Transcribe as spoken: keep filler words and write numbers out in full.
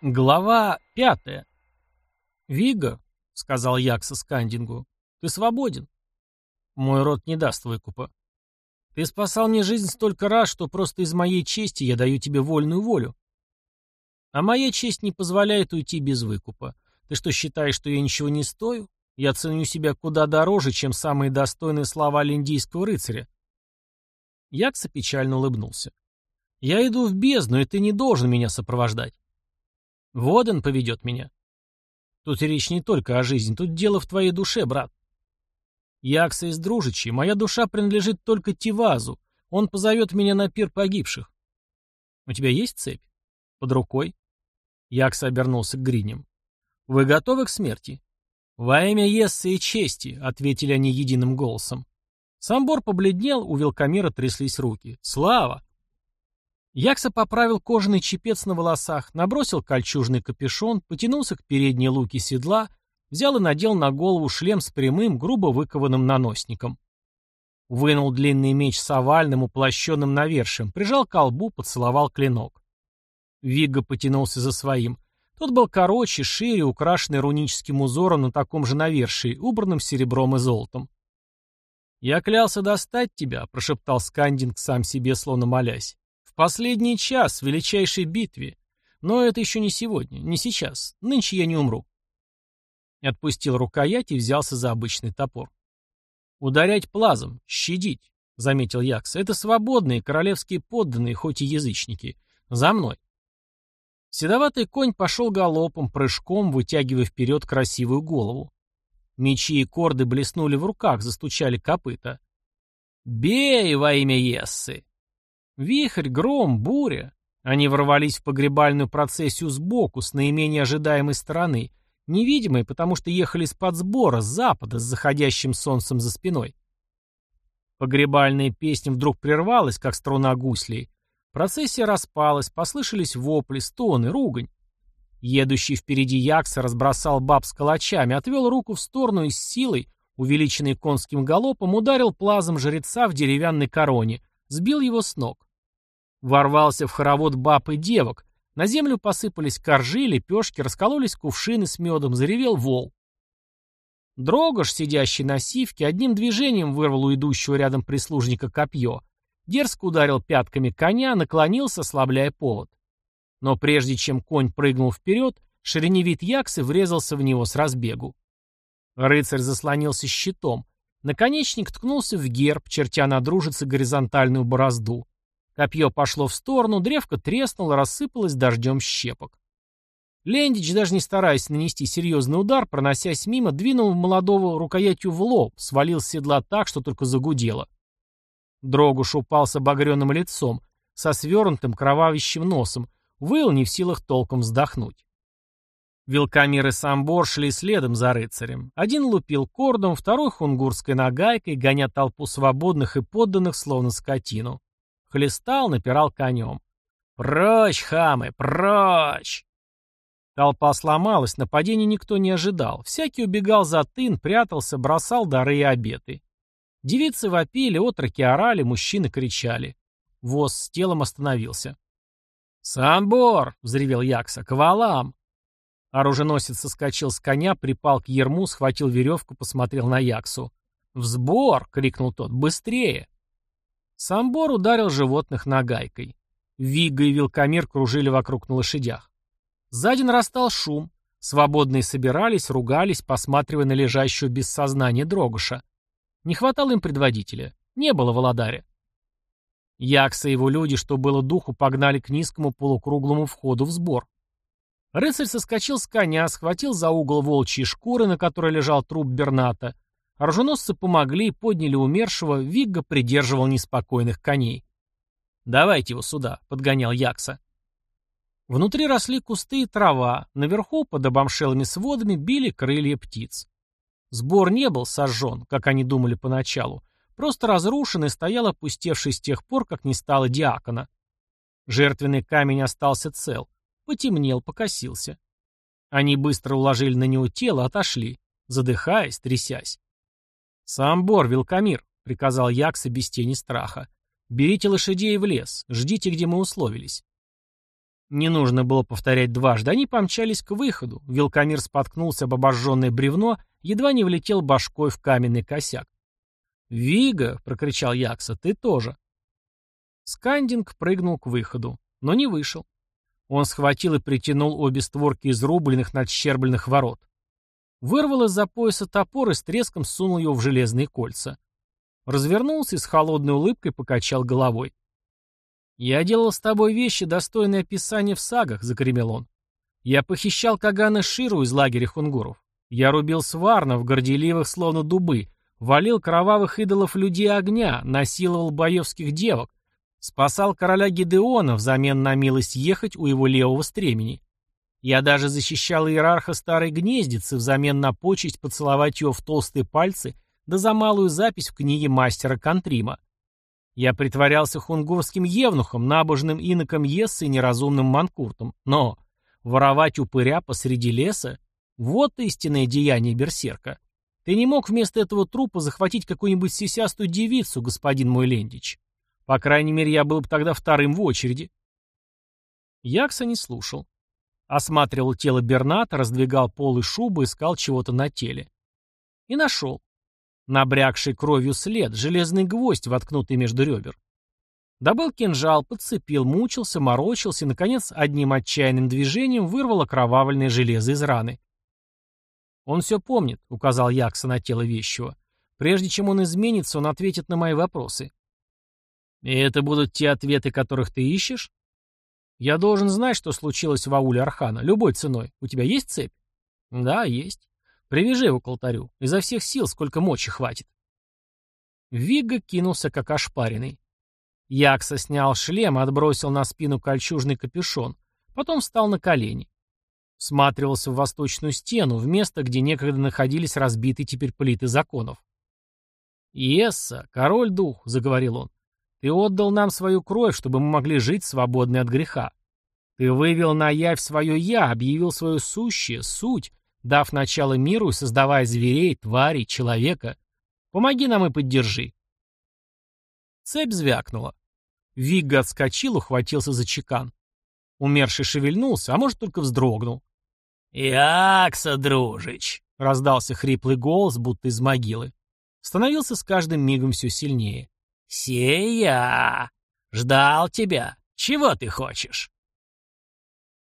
Глава пятая. «Вига», — сказал Якса Скандингу, — «ты свободен. Мой род не даст выкупа. Ты спасал мне жизнь столько раз, что просто из моей чести я даю тебе вольную волю. А моя честь не позволяет уйти без выкупа. Ты что, считаешь, что я ничего не стою? Я ценю себя куда дороже, чем самые достойные слова линдийского рыцаря». Якса печально улыбнулся. «Я иду в бездну, и ты не должен меня сопровождать. Воден поведет меня. Тут речь не только о жизни, тут дело в твоей душе, брат. Якса из Дружичи, моя душа принадлежит только Тивазу. Он позовет меня на пир погибших. У тебя есть цепь? Под рукой?» Якса обернулся к Гриням. «Вы готовы к смерти?» «Во имя Ессы и чести», — ответили они единым голосом. Самбор побледнел, у Велкомира тряслись руки. «Слава!» Якса поправил кожаный чепец на волосах, набросил кольчужный капюшон, потянулся к передней луке седла, взял и надел на голову шлем с прямым, грубо выкованным наносником. Вынул длинный меч с овальным, уплощенным навершием, прижал к колбу, поцеловал клинок. Вигго потянулся за своим. Тот был короче, шире, украшенный руническим узором на таком же навершии, убранным серебром и золотом. «Я клялся достать тебя», — прошептал Скандинг сам себе, словно молясь. «В последний час, в величайшей битве. Но это еще не сегодня, не сейчас. Нынче я не умру». Отпустил рукоять и взялся за обычный топор. «Ударять плазом, щадить», — заметил Якса. «Это свободные королевские подданные, хоть и язычники. За мной». Седоватый конь пошел галопом, прыжком, вытягивая вперед красивую голову. Мечи и корды блеснули в руках, застучали копыта. «Бей во имя Ессы!» Вихрь, гром, буря. Они ворвались в погребальную процессию сбоку, с наименее ожидаемой стороны, невидимой, потому что ехали с-под сбора, с запада, с заходящим солнцем за спиной. Погребальная песня вдруг прервалась, как струна гуслей. Процессия распалась, послышались вопли, стоны, ругань. Едущий впереди Якса разбросал баб с калачами, отвел руку в сторону и с силой, увеличенной конским галопом, ударил плазом жреца в деревянной короне, сбил его с ног. Ворвался в хоровод баб и девок. На землю посыпались коржи, лепешки, раскололись кувшины с медом, заревел вол. Дрогош, сидящий на сивке, одним движением вырвал у идущего рядом прислужника копье, дерзко ударил пятками коня, наклонился, ослабляя повод. Но прежде чем конь прыгнул вперед, шириневид Яксы врезался в него с разбегу. Рыцарь заслонился щитом. Наконечник ткнулся в герб, чертя на дружице горизонтальную борозду. Копье пошло в сторону, древко треснуло, рассыпалось дождем щепок. Лендич, даже не стараясь нанести серьезный удар, проносясь мимо, двинул молодого рукоятью в лоб, свалил с седла так, что только загудело. Дрогуш упал с обогренным лицом, со свернутым кровавящим носом, выл, не в силах толком вздохнуть. Велкомир и Самбор шли следом за рыцарем. Один лупил кордом, второй хунгурской нагайкой, гоня толпу свободных и подданных, словно скотину. Хлестал, напирал конем. «Прочь, хамы, прочь!» Толпа сломалась, нападения никто не ожидал. Всякий убегал за тын, прятался, бросал дары и обеты. Девицы вопили, отроки орали, мужчины кричали. Воз с телом остановился. «Самбор!» — взревел Якса. «К валам!» Оруженосец соскочил с коня, припал к ерму, схватил веревку, посмотрел на Яксу. «В сбор!» — крикнул тот. «Быстрее!» Самбор ударил животных нагайкой. Вигга и Велкомир кружили вокруг на лошадях. Сзади нарастал шум. Свободные собирались, ругались, посматривая на лежащего без сознания Дрогоша. Не хватало им предводителя. Не было володаря. Якса и его люди, что было духу, погнали к низкому полукруглому входу в сбор. Рыцарь соскочил с коня, схватил за угол волчьей шкуры, на которой лежал труп Берната. Оруженосцы помогли, подняли умершего, Вигга придерживал неспокойных коней. «Давайте его сюда», — подгонял Якса. Внутри росли кусты и трава, наверху, под обомшелыми сводами, били крылья птиц. Сбор не был сожжен, как они думали поначалу, просто разрушен и стоял опустевший с тех пор, как не стало диакона. Жертвенный камень остался цел, потемнел, покосился. Они быстро уложили на него тело, отошли, задыхаясь, трясясь. «Самбор, Велкомир», — приказал Якса без тени страха. «Берите лошадей в лес, ждите, где мы условились». Не нужно было повторять дважды, они помчались к выходу. Велкомир споткнулся об обожженное бревно, едва не влетел башкой в каменный косяк. «Вига!» — прокричал Якса, — «ты тоже!» Скандинг прыгнул к выходу, но не вышел. Он схватил и притянул обе створки изрубленных надщербленных ворот. Вырвал из-за пояса топор и с треском сунул его в железные кольца. Развернулся и с холодной улыбкой покачал головой. «Я делал с тобой вещи, достойные описания в сагах», — загремел он. «Я похищал Кагана Ширу из лагеря хунгуров. Я рубил сварнов, горделивых словно дубы, валил кровавых идолов людей огня, насиловал боевских девок, спасал короля Гидеона взамен на милость ехать у его левого стремени. Я даже защищал иерарха старой гнездицы взамен на почесть поцеловать его в толстые пальцы да за малую запись в книге мастера Кантрима. Я притворялся хунгурским евнухом, набожным иноком Ессы и неразумным манкуртом. Но воровать упыря посреди леса — вот истинное деяние берсерка. Ты не мог вместо этого трупа захватить какую-нибудь сисястую девицу, господин мой Лендич. По крайней мере, я был бы тогда вторым в очереди». Якса не слушал. Осматривал тело Берната, раздвигал полы шубы, искал чего-то на теле. И нашел. Набрякший кровью след, железный гвоздь, воткнутый между ребер. Добыл кинжал, подцепил, мучился, морочился и, наконец, одним отчаянным движением вырвал окровавленное железо из раны. «Он все помнит», — указал Якса на тело вещего. «Прежде чем он изменится, он ответит на мои вопросы». «И это будут те ответы, которых ты ищешь?» «Я должен знать, что случилось в ауле Архана, любой ценой. У тебя есть цепь?» «Да, есть. Привяжи его к алтарю. Изо всех сил, сколько мочи хватит». Вигга кинулся как ошпаренный. Якса снял шлем, отбросил на спину кольчужный капюшон, потом встал на колени. Всматривался в восточную стену, в место, где некогда находились разбитые теперь плиты законов. «Иесса, король-дух», — заговорил он, — «ты отдал нам свою кровь, чтобы мы могли жить свободны от греха. Ты вывел на явь свое «я», объявил свое сущее, суть, дав начало миру и создавая зверей, тварей, человека. Помоги нам и поддержи». Цепь звякнула. Вигга отскочил, ухватился за чекан. Умерший шевельнулся, а может, только вздрогнул. «Якса, дружич!» — раздался хриплый голос, будто из могилы. Становился с каждым мигом все сильнее. «Сея! Ждал тебя! Чего ты хочешь?»